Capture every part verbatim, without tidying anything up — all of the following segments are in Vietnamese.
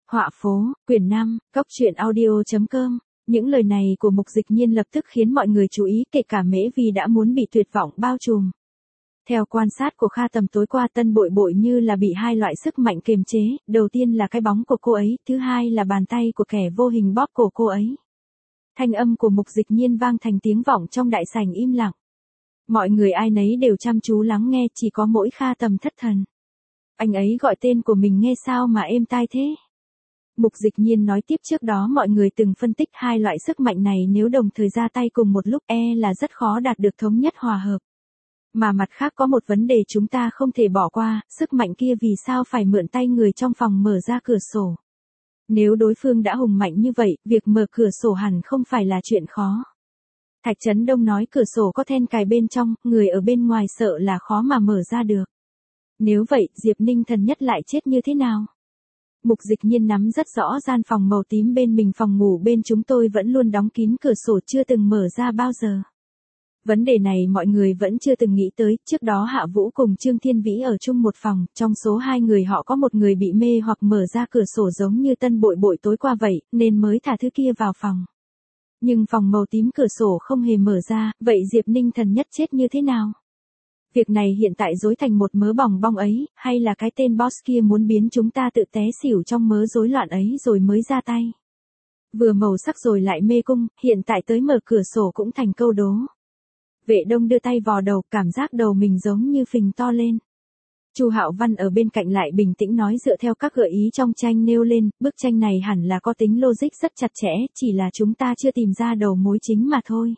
Họa phố, quyển năm, cốc truyện audio chấm com. Những lời này của Mục Dịch Nhiên lập tức khiến mọi người chú ý, kể cả Mễ Vi đã muốn bị tuyệt vọng bao trùm. Theo quan sát của Kha Tầm tối qua, Tân Bội Bội như là bị hai loại sức mạnh kiềm chế, đầu tiên là cái bóng của cô ấy, thứ hai là bàn tay của kẻ vô hình bóp cổ cô ấy. Thanh âm của Mục Dịch Nhiên vang thành tiếng vọng trong đại sảnh im lặng. Mọi người ai nấy đều chăm chú lắng nghe, chỉ có mỗi Kha Tầm thất thần. Anh ấy gọi tên của mình nghe sao mà êm tai thế? Mục Dịch Nhiên nói tiếp, trước đó mọi người từng phân tích hai loại sức mạnh này nếu đồng thời ra tay cùng một lúc e là rất khó đạt được thống nhất hòa hợp. Mà mặt khác có một vấn đề chúng ta không thể bỏ qua, sức mạnh kia vì sao phải mượn tay người trong phòng mở ra cửa sổ? Nếu đối phương đã hùng mạnh như vậy, việc mở cửa sổ hẳn không phải là chuyện khó. Thạch Trấn Đông nói cửa sổ có then cài bên trong, người ở bên ngoài sợ là khó mà mở ra được. Nếu vậy, Diệp Ninh Thần Nhất lại chết như thế nào? Mục Dịch Nhiên nắm rất rõ gian phòng màu tím bên mình, phòng ngủ bên chúng tôi vẫn luôn đóng kín cửa sổ, chưa từng mở ra bao giờ. Vấn đề này mọi người vẫn chưa từng nghĩ tới, trước đó Hạ Vũ cùng Trương Thiên Vĩ ở chung một phòng, trong số hai người họ có một người bị mê hoặc mở ra cửa sổ giống như Tân Bội Bội tối qua vậy, nên mới thả thứ kia vào phòng. Nhưng phòng màu tím cửa sổ không hề mở ra, vậy Diệp Ninh Thần Nhất chết như thế nào? Việc này hiện tại rối thành một mớ bòng bong ấy, hay là cái tên boss kia muốn biến chúng ta tự té xỉu trong mớ rối loạn ấy rồi mới ra tay? Vừa màu sắc rồi lại mê cung, hiện tại tới mở cửa sổ cũng thành câu đố. Vệ Đông đưa tay vò đầu, cảm giác đầu mình giống như phình to lên. Chu Hạo Văn ở bên cạnh lại bình tĩnh nói, dựa theo các gợi ý trong tranh nêu lên, bức tranh này hẳn là có tính logic rất chặt chẽ, chỉ là chúng ta chưa tìm ra đầu mối chính mà thôi.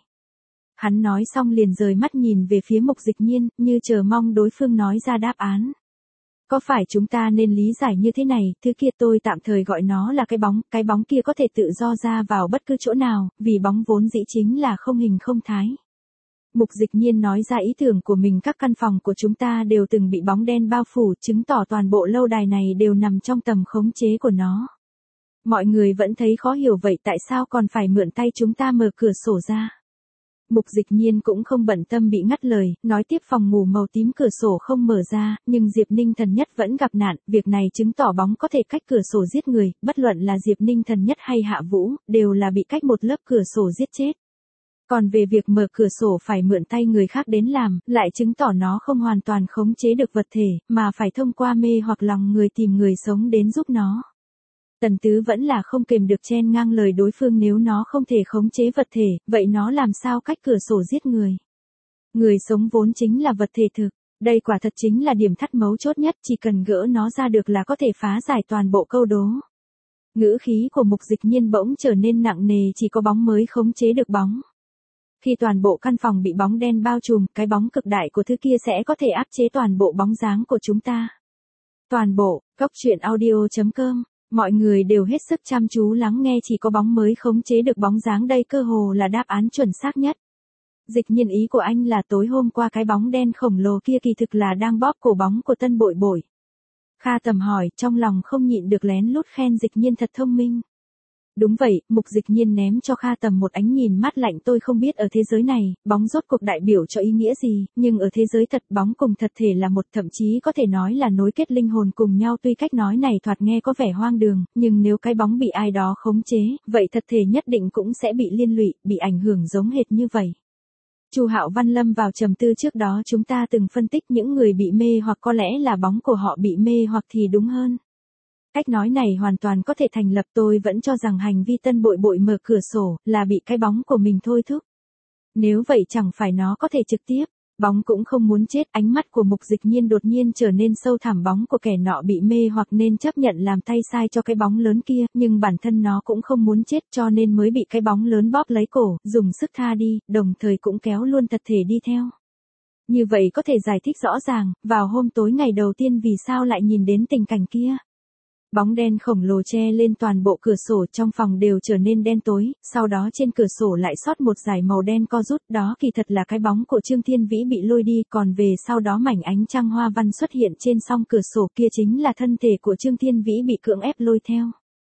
Hắn nói xong liền rời mắt nhìn về phía Mục Dịch Nhiên, như chờ mong đối phương nói ra đáp án. Có phải chúng ta nên lý giải như thế này, thứ kia tôi tạm thời gọi nó là cái bóng, cái bóng kia có thể tự do ra vào bất cứ chỗ nào, vì bóng vốn dĩ chính là không hình không thái. Mục Dịch Nhiên nói ra ý tưởng của mình, các căn phòng của chúng ta đều từng bị bóng đen bao phủ, chứng tỏ toàn bộ lâu đài này đều nằm trong tầm khống chế của nó. Mọi người vẫn thấy khó hiểu, vậy tại sao còn phải mượn tay chúng ta mở cửa sổ ra? Mục Dịch Nhiên cũng không bận tâm bị ngắt lời, nói tiếp, phòng ngủ màu tím cửa sổ không mở ra, nhưng Diệp Ninh Thần Nhất vẫn gặp nạn, việc này chứng tỏ bóng có thể cách cửa sổ giết người, bất luận là Diệp Ninh Thần Nhất hay Hạ Vũ, đều là bị cách một lớp cửa sổ giết chết. Còn về việc mở cửa sổ phải mượn tay người khác đến làm, lại chứng tỏ nó không hoàn toàn khống chế được vật thể, mà phải thông qua mê hoặc lòng người tìm người sống đến giúp nó. Tần Tứ vẫn là không kềm được chen ngang lời đối phương, nếu nó không thể khống chế vật thể, vậy nó làm sao cách cửa sổ giết người? Người sống vốn chính là vật thể thực, đây quả thật chính là điểm thắt mấu chốt nhất, chỉ cần gỡ nó ra được là có thể phá giải toàn bộ câu đố. Ngữ khí của Mục Dịch Nhiên bỗng trở nên nặng nề, chỉ có bóng mới khống chế được bóng. Khi toàn bộ căn phòng bị bóng đen bao trùm, cái bóng cực đại của thứ kia sẽ có thể áp chế toàn bộ bóng dáng của chúng ta. Toàn bộ, cốc truyện audio chấm com. Mọi người đều hết sức chăm chú lắng nghe, chỉ có bóng mới khống chế được bóng dáng, đây cơ hồ là đáp án chuẩn xác nhất. Dịch Nhiên, ý của anh là tối hôm qua cái bóng đen khổng lồ kia kỳ thực là đang bóp cổ bóng của Tân Bội Bội? Kha Tầm hỏi, trong lòng không nhịn được lén lút khen Dịch Nhiên thật thông minh. Đúng vậy, Mục Dịch Nhiên ném cho Kha Tầm một ánh nhìn mát lạnh, tôi không biết ở thế giới này, bóng rốt cuộc đại biểu cho ý nghĩa gì, nhưng ở thế giới thật, bóng cùng thật thể là một, thậm chí có thể nói là nối kết linh hồn cùng nhau, tuy cách nói này thoạt nghe có vẻ hoang đường, nhưng nếu cái bóng bị ai đó khống chế, vậy thật thể nhất định cũng sẽ bị liên lụy, bị ảnh hưởng giống hệt như vậy. Chu Hạo Văn lâm vào trầm tư, trước đó chúng ta từng phân tích những người bị mê hoặc có lẽ là bóng của họ bị mê hoặc thì đúng hơn. Cách nói này hoàn toàn có thể thành lập, tôi vẫn cho rằng hành vi Tân Bội Bội mở cửa sổ là bị cái bóng của mình thôi thúc. Nếu vậy chẳng phải nó có thể trực tiếp, bóng cũng không muốn chết. Ánh mắt của Mục Dịch Nhiên đột nhiên trở nên sâu thẳm, bóng của kẻ nọ bị mê hoặc nên chấp nhận làm tay sai cho cái bóng lớn kia, nhưng bản thân nó cũng không muốn chết cho nên mới bị cái bóng lớn bóp lấy cổ, dùng sức tha đi, đồng thời cũng kéo luôn thật thể đi theo. Như vậy có thể giải thích rõ ràng, vào hôm tối ngày đầu tiên vì sao lại nhìn đến tình cảnh kia. Bóng đen khổng lồ che lên toàn bộ cửa sổ, trong phòng đều trở nên đen tối, sau đó trên cửa sổ lại sót một dải màu đen co rút, đó kỳ thật là cái bóng của Trương Thiên Vĩ bị lôi đi, còn về sau đó mảnh ánh trăng hoa văn xuất hiện trên song cửa sổ, kia chính là thân thể của Trương Thiên Vĩ bị cưỡng ép lôi theo.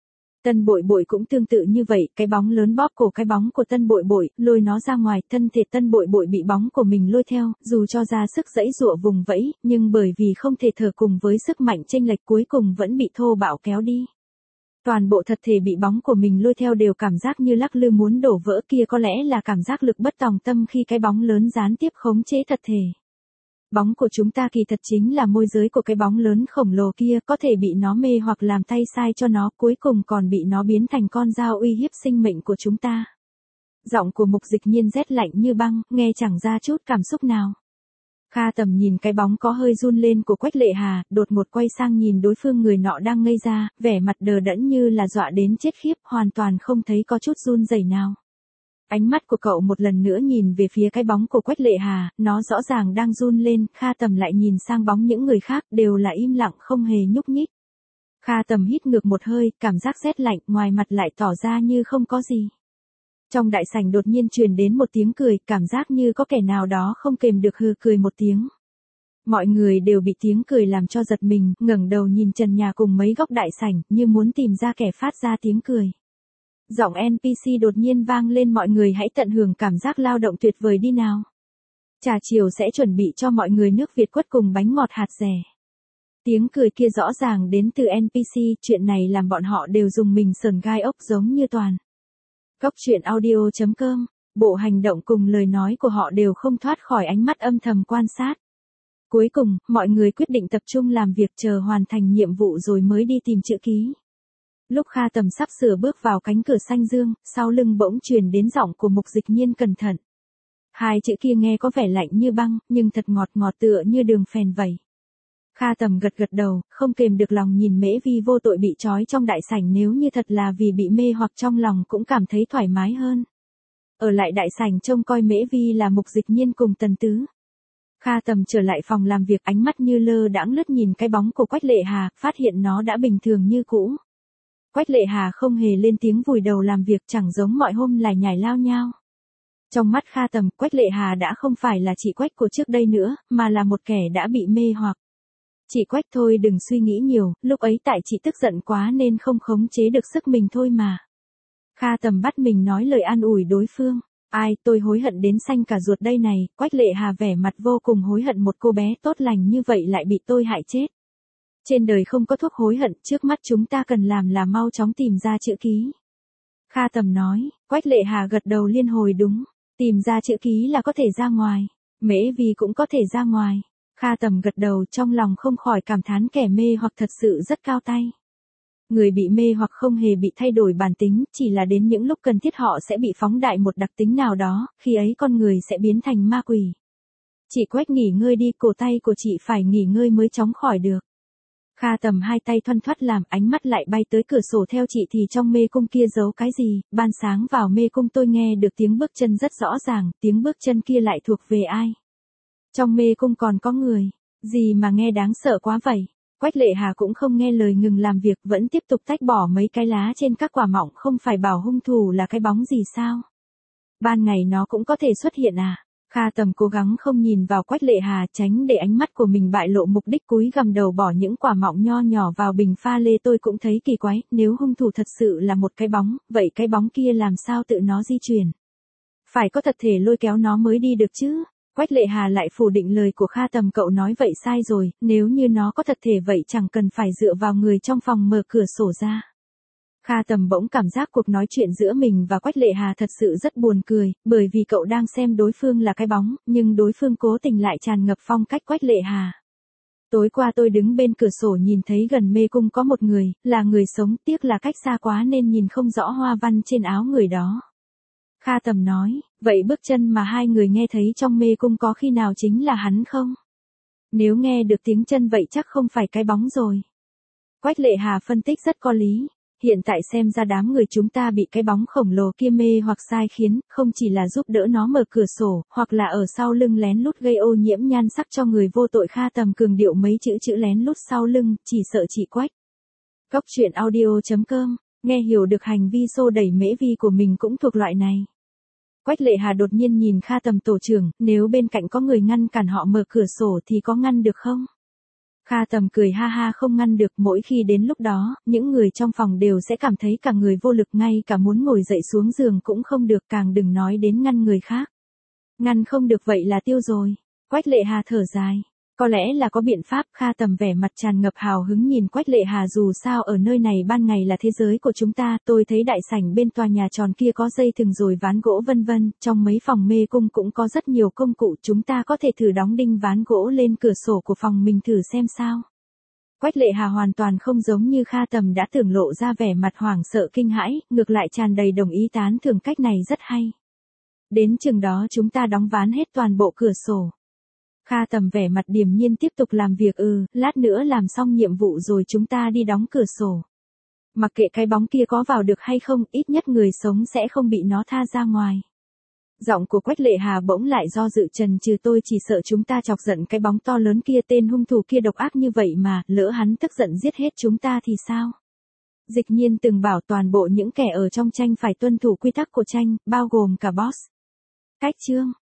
Tân Bội Bội cũng tương tự như vậy, cái bóng lớn bóp cổ cái bóng của Tân Bội Bội, lôi nó ra ngoài, thân thể Tân Bội Bội bị bóng của mình lôi theo, dù cho ra sức giãy giụa vùng vẫy, nhưng bởi vì không thể thở cùng với sức mạnh chênh lệch cuối cùng vẫn bị thô bạo kéo đi. Toàn bộ thật thể bị bóng của mình lôi theo đều cảm giác như lắc lư muốn đổ vỡ, kia có lẽ là cảm giác lực bất tòng tâm khi cái bóng lớn gián tiếp khống chế thật thể. Bóng của chúng ta kỳ thật chính là môi giới của cái bóng lớn khổng lồ kia, có thể bị nó mê hoặc làm tay sai cho nó, cuối cùng còn bị nó biến thành con dao uy hiếp sinh mệnh của chúng ta. Giọng của Mục Dịch Nhiên rét lạnh như băng, nghe chẳng ra chút cảm xúc nào. Kha Tầm nhìn cái bóng có hơi run lên của Quách Lệ Hà, đột ngột quay sang nhìn đối phương, người nọ đang ngây ra, vẻ mặt đờ đẫn như là dọa đến chết khiếp, hoàn toàn không thấy có chút run rẩy nào. Ánh mắt của cậu một lần nữa nhìn về phía cái bóng của Quách Lệ Hà, nó rõ ràng đang run lên, Kha Tầm lại nhìn sang bóng những người khác, đều là im lặng không hề nhúc nhích. Kha Tầm hít ngược một hơi, cảm giác rét lạnh, ngoài mặt lại tỏ ra như không có gì. Trong đại sảnh đột nhiên truyền đến một tiếng cười, cảm giác như có kẻ nào đó không kềm được hừ cười một tiếng. Mọi người đều bị tiếng cười làm cho giật mình, ngẩng đầu nhìn trần nhà cùng mấy góc đại sảnh, như muốn tìm ra kẻ phát ra tiếng cười. Giọng en pê xê đột nhiên vang lên, mọi người hãy tận hưởng cảm giác lao động tuyệt vời đi nào. Trà chiều sẽ chuẩn bị cho mọi người nước Việt quất cùng bánh ngọt hạt dẻ. Tiếng cười kia rõ ràng đến từ en pê xê, chuyện này làm bọn họ đều dùng mình sờn gai ốc giống như toàn. Cốc truyện audio chấm com, bộ hành động cùng lời nói của họ đều không thoát khỏi ánh mắt âm thầm quan sát. Cuối cùng, mọi người quyết định tập trung làm việc, chờ hoàn thành nhiệm vụ rồi mới đi tìm chữ ký. Lúc Kha Tầm sắp sửa bước vào cánh cửa xanh dương, sau lưng bỗng truyền đến giọng của Mục Dịch Nhiên cẩn thận. Hai chữ kia nghe có vẻ lạnh như băng, nhưng thật ngọt ngọt tựa như đường phèn vậy. Kha Tầm gật gật đầu, không kềm được lòng nhìn Mễ Vi vô tội bị trói trong đại sảnh, nếu như thật là vì bị mê hoặc trong lòng cũng cảm thấy thoải mái hơn. Ở lại đại sảnh trông coi Mễ Vi là Mục Dịch Nhiên cùng Tần Tứ. Kha Tầm trở lại phòng làm việc, ánh mắt như lơ đãng lướt nhìn cái bóng của Quách Lệ Hà, phát hiện nó đã bình thường như cũ. Quách Lệ Hà không hề lên tiếng, vùi đầu làm việc, chẳng giống mọi hôm lải nhải lao nhao. Trong mắt Kha Tầm, Quách Lệ Hà đã không phải là chị Quách của trước đây nữa, mà là một kẻ đã bị mê hoặc. Chị Quách thôi đừng suy nghĩ nhiều, lúc ấy tại chị tức giận quá nên không khống chế được sức mình thôi mà. Kha Tầm bắt mình nói lời an ủi đối phương. Ai, tôi hối hận đến xanh cả ruột đây này. Quách Lệ Hà vẻ mặt vô cùng hối hận, một cô bé tốt lành như vậy lại bị tôi hại chết. Trên đời không có thuốc hối hận, trước mắt chúng ta cần làm là mau chóng tìm ra chữ ký. Kha Tầm nói. Quách Lệ Hà gật đầu liên hồi đúng. Tìm ra chữ ký là có thể ra ngoài. Mễ Vi cũng có thể ra ngoài. Kha Tầm gật đầu, trong lòng không khỏi cảm thán kẻ mê hoặc thật sự rất cao tay. Người bị mê hoặc không hề bị thay đổi bản tính, chỉ là đến những lúc cần thiết họ sẽ bị phóng đại một đặc tính nào đó, khi ấy con người sẽ biến thành ma quỷ. Chị Quách nghỉ ngơi đi, cổ tay của chị phải nghỉ ngơi mới chóng khỏi được. Kha Tầm hai tay thoăn thoắt làm, ánh mắt lại bay tới cửa sổ, theo chị thì trong mê cung kia giấu cái gì, ban sáng vào mê cung tôi nghe được tiếng bước chân rất rõ ràng, tiếng bước chân kia lại thuộc về ai? Trong mê cung còn có người, gì mà nghe đáng sợ quá vậy? Quách Lệ Hà cũng không nghe lời, ngừng làm việc, vẫn tiếp tục tách bỏ mấy cái lá trên các quả mọng, không phải bảo hung thủ là cái bóng gì sao? Ban ngày nó cũng có thể xuất hiện à? Kha Tầm cố gắng không nhìn vào Quách Lệ Hà, tránh để ánh mắt của mình bại lộ mục đích, cúi gằm đầu bỏ những quả mọng nho nhỏ vào bình pha lê. Tôi cũng thấy kỳ quái, nếu hung thủ thật sự là một cái bóng, vậy cái bóng kia làm sao tự nó di chuyển? Phải có thật thể lôi kéo nó mới đi được chứ? Quách Lệ Hà lại phủ định lời của Kha Tầm, cậu nói vậy sai rồi, nếu như nó có thật thể vậy chẳng cần phải dựa vào người trong phòng mở cửa sổ ra. Kha Tầm bỗng cảm giác cuộc nói chuyện giữa mình và Quách Lệ Hà thật sự rất buồn cười, bởi vì cậu đang xem đối phương là cái bóng, nhưng đối phương cố tình lại tràn ngập phong cách Quách Lệ Hà. Tối qua tôi đứng bên cửa sổ nhìn thấy gần mê cung có một người, là người sống, tiếc là cách xa quá nên nhìn không rõ hoa văn trên áo người đó. Kha Tầm nói, vậy bước chân mà hai người nghe thấy trong mê cung có khi nào chính là hắn không? Nếu nghe được tiếng chân vậy chắc không phải cái bóng rồi. Quách Lệ Hà phân tích rất có lý. Hiện tại xem ra đám người chúng ta bị cái bóng khổng lồ kia mê hoặc sai khiến, không chỉ là giúp đỡ nó mở cửa sổ, hoặc là ở sau lưng lén lút gây ô nhiễm nhan sắc cho người vô tội. Kha Tầm cường điệu mấy chữ chữ lén lút sau lưng, chỉ sợ chị Quách. Cốc truyện audio chấm com, nghe hiểu được hành vi xô đẩy Mễ Vi của mình cũng thuộc loại này. Quách Lệ Hà đột nhiên nhìn Kha Tầm, tổ trưởng, nếu bên cạnh có người ngăn cản họ mở cửa sổ thì có ngăn được không? Kha Tầm cười ha ha, không ngăn được, mỗi khi đến lúc đó, những người trong phòng đều sẽ cảm thấy cả người vô lực, ngay cả muốn ngồi dậy xuống giường cũng không được, càng đừng nói đến ngăn người khác. Ngăn không được vậy là tiêu rồi. Quách Lệ Hà thở dài. Có lẽ là có biện pháp, Kha Tầm vẻ mặt tràn ngập hào hứng nhìn Quách Lệ Hà, dù sao ở nơi này ban ngày là thế giới của chúng ta, tôi thấy đại sảnh bên tòa nhà tròn kia có dây thừng rồi ván gỗ vân vân, trong mấy phòng mê cung cũng có rất nhiều công cụ, chúng ta có thể thử đóng đinh ván gỗ lên cửa sổ của phòng mình thử xem sao. Quách Lệ Hà hoàn toàn không giống như Kha Tầm đã tưởng lộ ra vẻ mặt hoảng sợ kinh hãi, ngược lại tràn đầy đồng ý tán thưởng, cách này rất hay. Đến chừng đó chúng ta đóng ván hết toàn bộ cửa sổ. Kha Tầm vẻ mặt điềm nhiên tiếp tục làm việc, ừ, lát nữa làm xong nhiệm vụ rồi chúng ta đi đóng cửa sổ. Mặc kệ cái bóng kia có vào được hay không, ít nhất người sống sẽ không bị nó tha ra ngoài. Giọng của Quách Lệ Hà bỗng lại do dự chần chừ, tôi chỉ sợ chúng ta chọc giận cái bóng to lớn kia, tên hung thủ kia độc ác như vậy mà, lỡ hắn tức giận giết hết chúng ta thì sao? Dịch Nhiên từng bảo toàn bộ những kẻ ở trong tranh phải tuân thủ quy tắc của tranh, bao gồm cả boss. Cách chương